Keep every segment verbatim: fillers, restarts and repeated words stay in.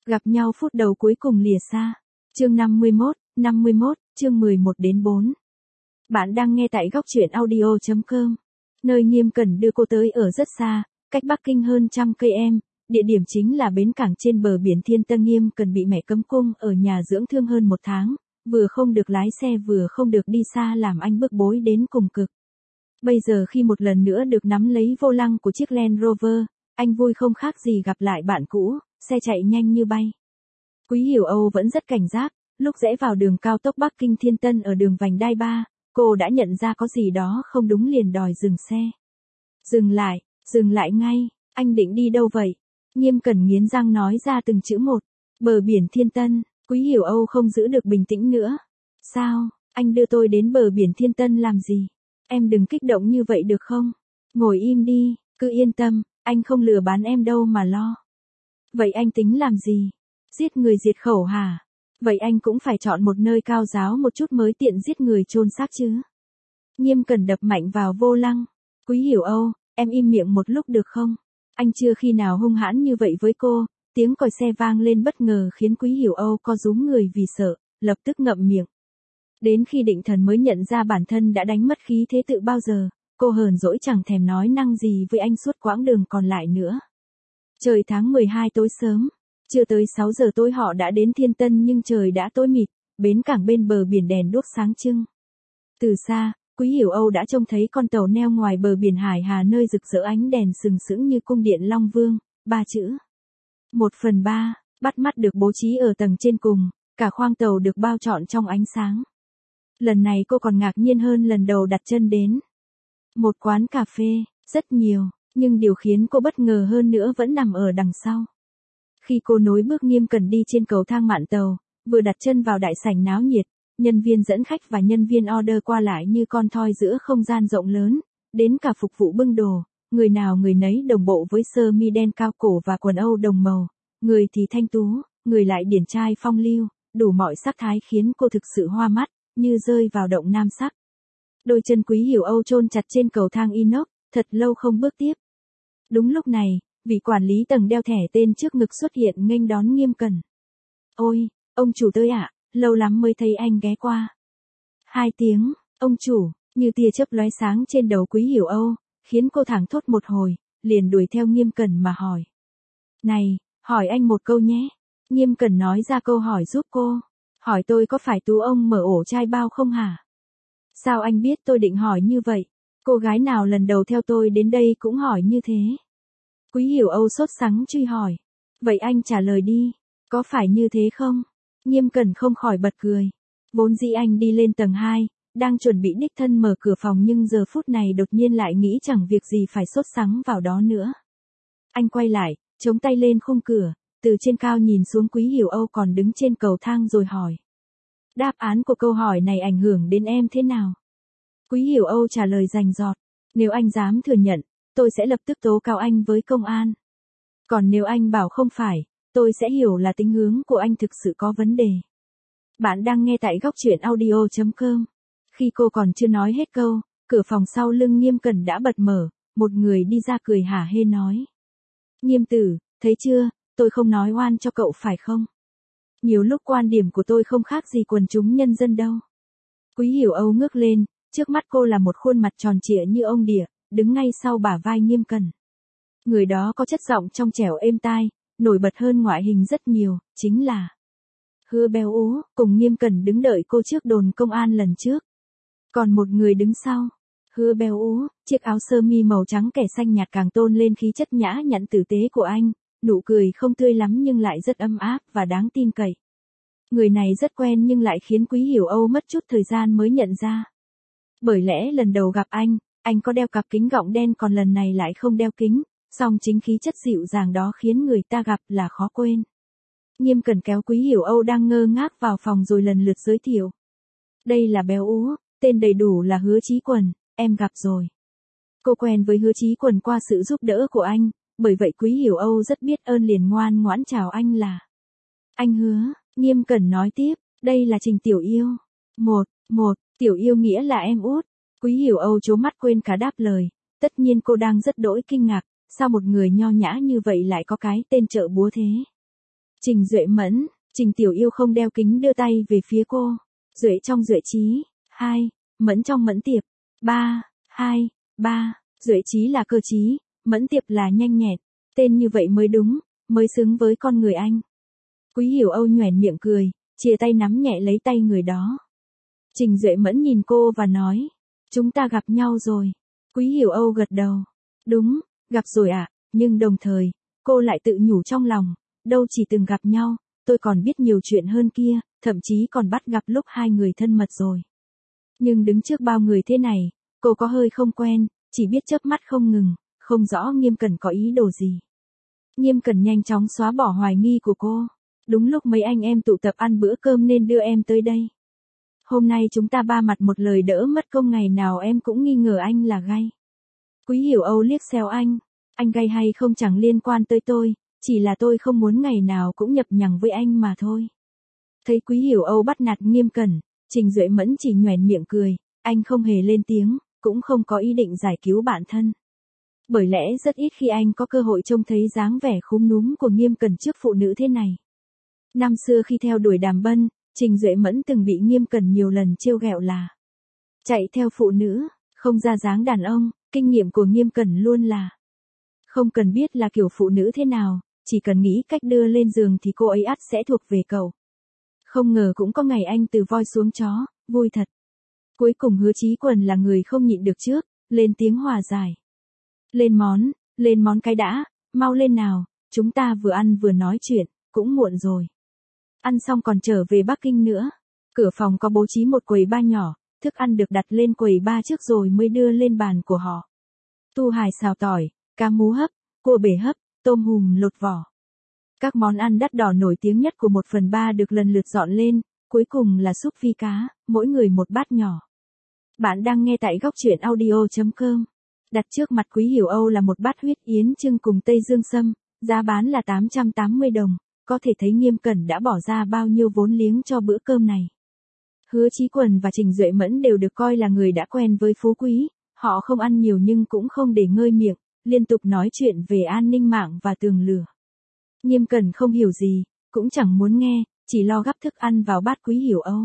Gặp nhau phút đầu cuối cùng lìa xa. Chương năm mươi mốt, năm mươi mốt, chương mười một đến bốn. Bạn đang nghe tại góc truyện audio chấm com. Nơi Nghiêm Cẩn đưa cô tới ở rất xa, cách Bắc Kinh hơn trăm cây em. Địa điểm chính là bến cảng trên bờ biển Thiên Tân. Nghiêm Cẩn bị mẹ cấm cung ở nhà dưỡng thương hơn một tháng, vừa không được lái xe vừa không được đi xa làm anh bức bối đến cùng cực. Bây giờ khi một lần nữa được nắm lấy vô lăng của chiếc Land Rover, anh vui không khác gì gặp lại bạn cũ, xe chạy nhanh như bay. Quý Hiểu Âu vẫn rất cảnh giác, lúc rẽ vào đường cao tốc Bắc Kinh Thiên Tân ở đường vành đai ba, cô đã nhận ra có gì đó không đúng liền đòi dừng xe. Dừng lại, dừng lại ngay, anh định đi đâu vậy? Nghiêm Cẩn nghiến răng nói ra từng chữ một. Bờ biển Thiên Tân. Quý Hiểu Âu không giữ được bình tĩnh nữa. Sao, anh đưa tôi đến bờ biển Thiên Tân làm gì? Em đừng kích động như vậy được không? Ngồi im đi, cứ yên tâm, anh không lừa bán em đâu mà lo. Vậy anh tính làm gì? Giết người diệt khẩu hả? Vậy anh cũng phải chọn một nơi cao giáo một chút mới tiện giết người chôn xác chứ. Nghiêm Cẩn đập mạnh vào vô lăng. Quý Hiểu Âu, em im miệng một lúc được không? Anh chưa khi nào hung hãn như vậy với cô. Tiếng còi xe vang lên bất ngờ khiến Quý Hiểu Âu co rúm người vì sợ, lập tức ngậm miệng. Đến khi định thần mới nhận ra bản thân đã đánh mất khí thế tự bao giờ, cô hờn dỗi chẳng thèm nói năng gì với anh suốt quãng đường còn lại nữa. Trời tháng mười hai tối sớm, chưa tới sáu giờ tối họ đã đến Thiên Tân nhưng trời đã tối mịt, bến cảng bên bờ biển đèn đuốc sáng trưng. Từ xa, Quý Hiểu Âu đã trông thấy con tàu neo ngoài bờ biển Hải Hà nơi rực rỡ ánh đèn sừng sững như cung điện Long Vương, ba chữ. Một phần ba, bắt mắt được bố trí ở tầng trên cùng, cả khoang tàu được bao trọn trong ánh sáng. Lần này cô còn ngạc nhiên hơn lần đầu đặt chân đến. Một quán cà phê, rất nhiều, nhưng điều khiến cô bất ngờ hơn nữa vẫn nằm ở đằng sau. Khi cô nối bước Nghiêm Cẩn đi trên cầu thang mạn tàu, vừa đặt chân vào đại sảnh náo nhiệt, nhân viên dẫn khách và nhân viên order qua lại như con thoi giữa không gian rộng lớn, đến cả phục vụ bưng đồ, người nào người nấy đồng bộ với sơ mi đen cao cổ và quần âu đồng màu, người thì thanh tú, người lại điển trai phong lưu, đủ mọi sắc thái khiến cô thực sự hoa mắt, như rơi vào động nam sắc. Đôi chân Quý Hiểu Âu chôn chặt trên cầu thang inox, thật lâu không bước tiếp. Đúng lúc này, vị quản lý tầng đeo thẻ tên trước ngực xuất hiện nghênh đón Nghiêm Cẩn. Ôi, ông chủ tới ạ, à, lâu lắm mới thấy anh ghé qua. Hai tiếng, ông chủ, như tia chớp lóe sáng trên đầu Quý Hiểu Âu, khiến cô thảng thốt một hồi, liền đuổi theo Nghiêm Cẩn mà hỏi. Này, hỏi anh một câu nhé. Nghiêm Cẩn nói ra câu hỏi giúp cô. Hỏi tôi có phải tú ông mở ổ chai bao không hả? Sao anh biết tôi định hỏi như vậy? Cô gái nào lần đầu theo tôi đến đây cũng hỏi như thế. Quý Hiểu Âu sốt sắng truy hỏi. Vậy anh trả lời đi, có phải như thế không? Nghiêm Cẩn không khỏi bật cười. Vốn dĩ anh đi lên tầng hai, đang chuẩn bị đích thân mở cửa phòng nhưng giờ phút này đột nhiên lại nghĩ chẳng việc gì phải sốt sắng vào đó nữa. Anh quay lại, chống tay lên khung cửa, từ trên cao nhìn xuống Quý Hiểu Âu còn đứng trên cầu thang rồi hỏi. Đáp án của câu hỏi này ảnh hưởng đến em thế nào? Quý Hiểu Âu trả lời rành rọt. Nếu anh dám thừa nhận, tôi sẽ lập tức tố cáo anh với công an. Còn nếu anh bảo không phải, tôi sẽ hiểu là tính hướng của anh thực sự có vấn đề. Bạn đang nghe tại góc truyện audio chấm com. Khi cô còn chưa nói hết câu, cửa phòng sau lưng Nghiêm Cẩn đã bật mở, một người đi ra cười hả hê nói. Nghiêm tử, thấy chưa, tôi không nói oan cho cậu phải không? Nhiều lúc quan điểm của tôi không khác gì quần chúng nhân dân đâu. Quý Hiểu Âu ngước lên, trước mắt cô là một khuôn mặt tròn trịa như ông đỉa, đứng ngay sau bả vai Nghiêm Cẩn. Người đó có chất giọng trong trẻo êm tai, nổi bật hơn ngoại hình rất nhiều, chính là Hứa Béo Ú, cùng Nghiêm Cẩn đứng đợi cô trước đồn công an lần trước. Còn một người đứng sau, Hứa Béo Ú, chiếc áo sơ mi màu trắng kẻ xanh nhạt càng tôn lên khí chất nhã nhặn tử tế của anh, nụ cười không tươi lắm nhưng lại rất ấm áp và đáng tin cậy. Người này rất quen nhưng lại khiến Quý Hiểu Âu mất chút thời gian mới nhận ra. Bởi lẽ lần đầu gặp anh, anh có đeo cặp kính gọng đen còn lần này lại không đeo kính, song chính khí chất dịu dàng đó khiến người ta gặp là khó quên. Nghiêm Cẩn kéo Quý Hiểu Âu đang ngơ ngác vào phòng rồi lần lượt giới thiệu. Đây là Béo Ú, tên đầy đủ là Hứa Chí Quần, em gặp rồi. Cô quen với Hứa Chí Quần qua sự giúp đỡ của anh, bởi vậy Quý Hiểu Âu rất biết ơn liền ngoan ngoãn chào anh là. Anh Hứa, Nghiêm Cẩn nói tiếp, đây là Trình Tiểu Yêu. Một, một, Tiểu Yêu nghĩa là em út. Quý Hiểu Âu trố mắt quên cả đáp lời, tất nhiên cô đang rất đỗi kinh ngạc, sao một người nho nhã như vậy lại có cái tên trợ búa thế. Trình Duệ Mẫn, Trình Tiểu Yêu không đeo kính đưa tay về phía cô. Duệ trong Duệ Chí, hai, Mẫn trong Mẫn Tiệp, ba, hai, ba, Duệ Chí là cơ trí, Mẫn Tiệp là nhanh nhẹn, tên như vậy mới đúng, mới xứng với con người anh. Quý Hiểu Âu nhoẻn miệng cười, chia tay nắm nhẹ lấy tay người đó. Trình Duệ Mẫn nhìn cô và nói, chúng ta gặp nhau rồi. Quý Hiểu Âu gật đầu, đúng, gặp rồi ạ, à, nhưng đồng thời, cô lại tự nhủ trong lòng, đâu chỉ từng gặp nhau, tôi còn biết nhiều chuyện hơn kia, thậm chí còn bắt gặp lúc hai người thân mật rồi. Nhưng đứng trước bao người thế này, cô có hơi không quen, chỉ biết chớp mắt không ngừng, không rõ Nghiêm Cẩn có ý đồ gì. Nghiêm Cẩn nhanh chóng xóa bỏ hoài nghi của cô. Đúng lúc mấy anh em tụ tập ăn bữa cơm nên đưa em tới đây. Hôm nay chúng ta ba mặt một lời đỡ mất công ngày nào em cũng nghi ngờ anh là gay. Quý Hiểu Âu liếc xéo anh, anh gay hay không chẳng liên quan tới tôi, chỉ là tôi không muốn ngày nào cũng nhập nhằng với anh mà thôi. Thấy Quý Hiểu Âu bắt nạt Nghiêm Cẩn, Trình Duệ Mẫn chỉ nhoẻn miệng cười, anh không hề lên tiếng, cũng không có ý định giải cứu bản thân. Bởi lẽ rất ít khi anh có cơ hội trông thấy dáng vẻ khúm núm của Nghiêm Cẩn trước phụ nữ thế này. Năm xưa khi theo đuổi Đàm Bân, Trình Duệ Mẫn từng bị Nghiêm Cẩn nhiều lần trêu ghẹo là chạy theo phụ nữ, không ra dáng đàn ông, kinh nghiệm của Nghiêm Cẩn luôn là không cần biết là kiểu phụ nữ thế nào, chỉ cần nghĩ cách đưa lên giường thì cô ấy ắt sẽ thuộc về cậu. Không ngờ cũng có ngày anh từ voi xuống chó, vui thật. Cuối cùng Hứa Chí Quần là người không nhịn được trước, lên tiếng hòa giải. Lên món, lên món cái đã, mau lên nào, chúng ta vừa ăn vừa nói chuyện, cũng muộn rồi. Ăn xong còn trở về Bắc Kinh nữa. Cửa phòng có bố trí một quầy bar nhỏ, thức ăn được đặt lên quầy bar trước rồi mới đưa lên bàn của họ. Tu hài xào tỏi, cá mú hấp, cua bể hấp, tôm hùm lột vỏ. Các món ăn đắt đỏ nổi tiếng nhất của một phần ba được lần lượt dọn lên, cuối cùng là súp phi cá, mỗi người một bát nhỏ. Bạn đang nghe tại góc truyện audio chấm com. Đặt trước mặt Quý Hiểu Âu là một bát huyết yến trưng cùng Tây Dương sâm, giá bán là tám trăm tám mươi đồng, có thể thấy Nghiêm Cẩn đã bỏ ra bao nhiêu vốn liếng cho bữa cơm này. Hứa Chí Quần và Trình Duệ Mẫn đều được coi là người đã quen với phú quý, họ không ăn nhiều nhưng cũng không để ngơi miệng, liên tục nói chuyện về an ninh mạng và tường lửa. Nghiêm Cẩn không hiểu gì, cũng chẳng muốn nghe, chỉ lo gắp thức ăn vào bát Quý Hiểu Âu.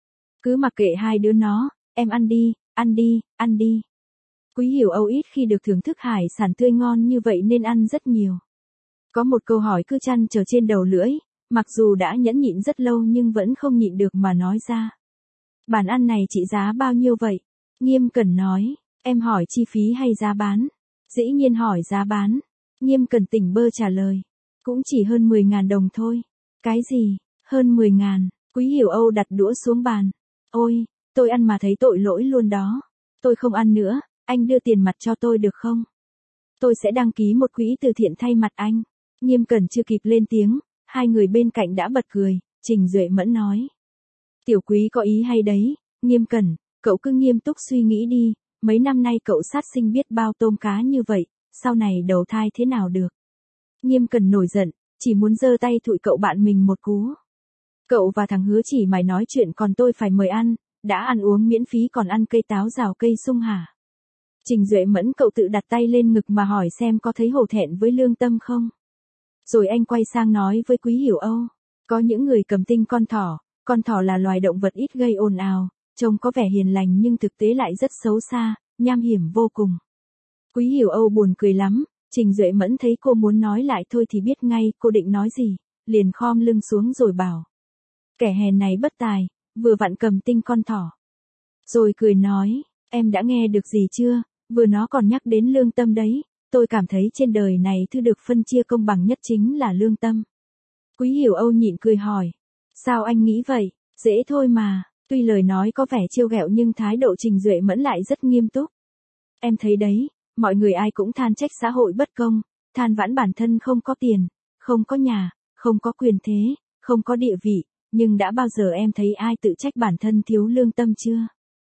Cứ mặc kệ hai đứa nó, em ăn đi, ăn đi, ăn đi. Quý Hiểu Âu ít khi được thưởng thức hải sản tươi ngon như vậy nên ăn rất nhiều. Có một câu hỏi cứ chăn trở trên đầu lưỡi, mặc dù đã nhẫn nhịn rất lâu nhưng vẫn không nhịn được mà nói ra. Bàn ăn này trị giá bao nhiêu vậy? Nghiêm Cẩn nói, em hỏi chi phí hay giá bán? Dĩ nhiên hỏi giá bán. Nghiêm Cẩn tỉnh bơ trả lời, cũng chỉ hơn mười ngàn đồng thôi. Cái gì? Hơn mười ngàn? Quý Hiểu Âu đặt đũa xuống bàn. Ôi, tôi ăn mà thấy tội lỗi luôn đó. Tôi không ăn nữa, anh đưa tiền mặt cho tôi được không? Tôi sẽ đăng ký một quỹ từ thiện thay mặt anh. Nghiêm Cẩn chưa kịp lên tiếng, hai người bên cạnh đã bật cười, Trình Duệ Mẫn nói. Tiểu Quý có ý hay đấy, Nghiêm Cẩn, cậu cứ nghiêm túc suy nghĩ đi, mấy năm nay cậu sát sinh biết bao tôm cá như vậy, sau này đầu thai thế nào được. Nghiêm Cẩn nổi giận, chỉ muốn giơ tay thụi cậu bạn mình một cú. Cậu và thằng Hứa chỉ mày nói chuyện còn tôi phải mời ăn, đã ăn uống miễn phí còn ăn cây táo rào cây sung hả? Trình Duệ Mẫn cậu tự đặt tay lên ngực mà hỏi xem có thấy hổ thẹn với lương tâm không? Rồi anh quay sang nói với Quý Hiểu Âu, có những người cầm tinh con thỏ, con thỏ là loài động vật ít gây ồn ào, trông có vẻ hiền lành nhưng thực tế lại rất xấu xa, nham hiểm vô cùng. Quý Hiểu Âu buồn cười lắm, Trình Duệ Mẫn thấy cô muốn nói lại thôi thì biết ngay cô định nói gì, liền khom lưng xuống rồi bảo. Kẻ hèn này bất tài, vừa vặn cầm tinh con thỏ. Rồi cười nói, em đã nghe được gì chưa, vừa nó còn nhắc đến lương tâm đấy, tôi cảm thấy trên đời này thứ được phân chia công bằng nhất chính là lương tâm. Quý Hiểu Âu nhịn cười hỏi, sao anh nghĩ vậy, dễ thôi mà, tuy lời nói có vẻ trêu ghẹo nhưng thái độ Trình Duệ Mẫn lại rất nghiêm túc. Em thấy đấy, mọi người ai cũng than trách xã hội bất công, than vãn bản thân không có tiền, không có nhà, không có quyền thế, không có địa vị, nhưng đã bao giờ em thấy ai tự trách bản thân thiếu lương tâm chưa?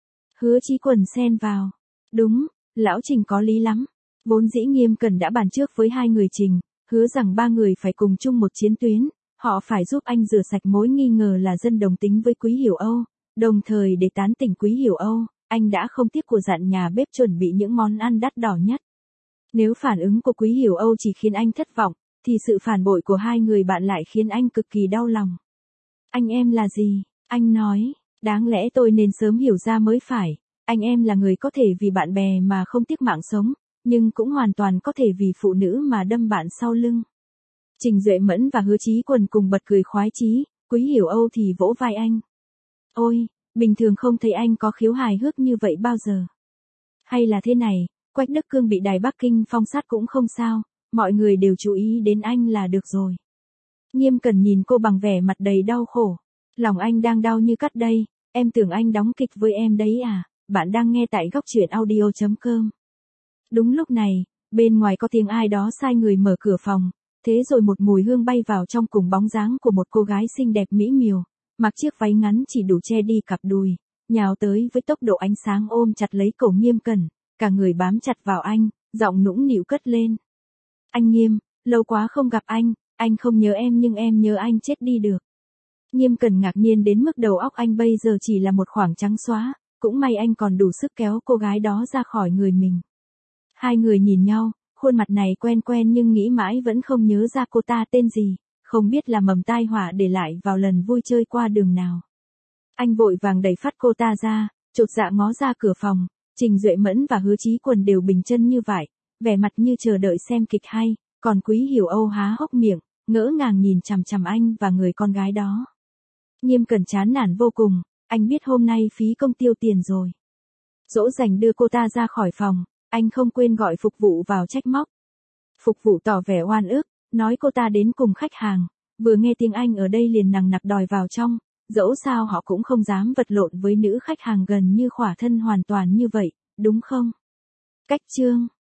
Hứa Chí Quần xen vào, đúng, lão Trình có lý lắm. Vốn dĩ Nghiêm Cẩn đã bàn trước với hai người Trình, hứa rằng ba người phải cùng chung một chiến tuyến, họ phải giúp anh rửa sạch mối nghi ngờ là dân đồng tính với Quý Hiểu Âu, đồng thời để tán tỉnh Quý Hiểu Âu, anh đã không tiếc của dặn nhà bếp chuẩn bị những món ăn đắt đỏ nhất. Nếu phản ứng của Quý Hiểu Âu chỉ khiến anh thất vọng, thì sự phản bội của hai người bạn lại khiến anh cực kỳ đau lòng. Anh em là gì? Anh nói, đáng lẽ tôi nên sớm hiểu ra mới phải. Anh em là người có thể vì bạn bè mà không tiếc mạng sống, nhưng cũng hoàn toàn có thể vì phụ nữ mà đâm bạn sau lưng. Trình Duệ Mẫn và Hứa Chí Quần cùng bật cười khoái chí, Quý Hiểu Âu thì vỗ vai anh. Ôi, bình thường không thấy anh có khiếu hài hước như vậy bao giờ. Hay là thế này, Quách Đức Cương bị Đài Bắc Kinh phong sát cũng không sao, mọi người đều chú ý đến anh là được rồi. Nghiêm Cẩn nhìn cô bằng vẻ mặt đầy đau khổ. Lòng anh đang đau như cắt đây, em tưởng anh đóng kịch với em đấy à, bạn đang nghe tại góc truyện audio chấm com. Đúng lúc này, bên ngoài có tiếng ai đó sai người mở cửa phòng, thế rồi một mùi hương bay vào trong cùng bóng dáng của một cô gái xinh đẹp mỹ miều, mặc chiếc váy ngắn chỉ đủ che đi cặp đùi, nhào tới với tốc độ ánh sáng ôm chặt lấy cổ Nghiêm Cẩn, cả người bám chặt vào anh, giọng nũng nịu cất lên. Anh Nghiêm, lâu quá không gặp anh, anh không nhớ em nhưng em nhớ anh chết đi được. Nghiêm Cẩn ngạc nhiên đến mức đầu óc anh bây giờ chỉ là một khoảng trắng xóa, cũng may anh còn đủ sức kéo cô gái đó ra khỏi người mình. Hai người nhìn nhau, khuôn mặt này quen quen nhưng nghĩ mãi vẫn không nhớ ra cô ta tên gì, không biết là mầm tai họa để lại vào lần vui chơi qua đường nào. Anh vội vàng đẩy phát cô ta ra, chột dạ ngó ra cửa phòng, Trình Duệ Mẫn và Hứa Chí Quần đều bình chân như vậy, vẻ mặt như chờ đợi xem kịch hay, còn Quý Hiểu Âu há hốc miệng, ngỡ ngàng nhìn chằm chằm anh và người con gái đó. Nghiêm Cẩn chán nản vô cùng, anh biết hôm nay phí công tiêu tiền rồi. Dỗ dành đưa cô ta ra khỏi phòng, anh không quên gọi phục vụ vào trách móc. Phục vụ tỏ vẻ oan ức, nói cô ta đến cùng khách hàng, vừa nghe tiếng Anh ở đây liền nằng nặc đòi vào trong, dẫu sao họ cũng không dám vật lộn với nữ khách hàng gần như khỏa thân hoàn toàn như vậy, đúng không? Cách chương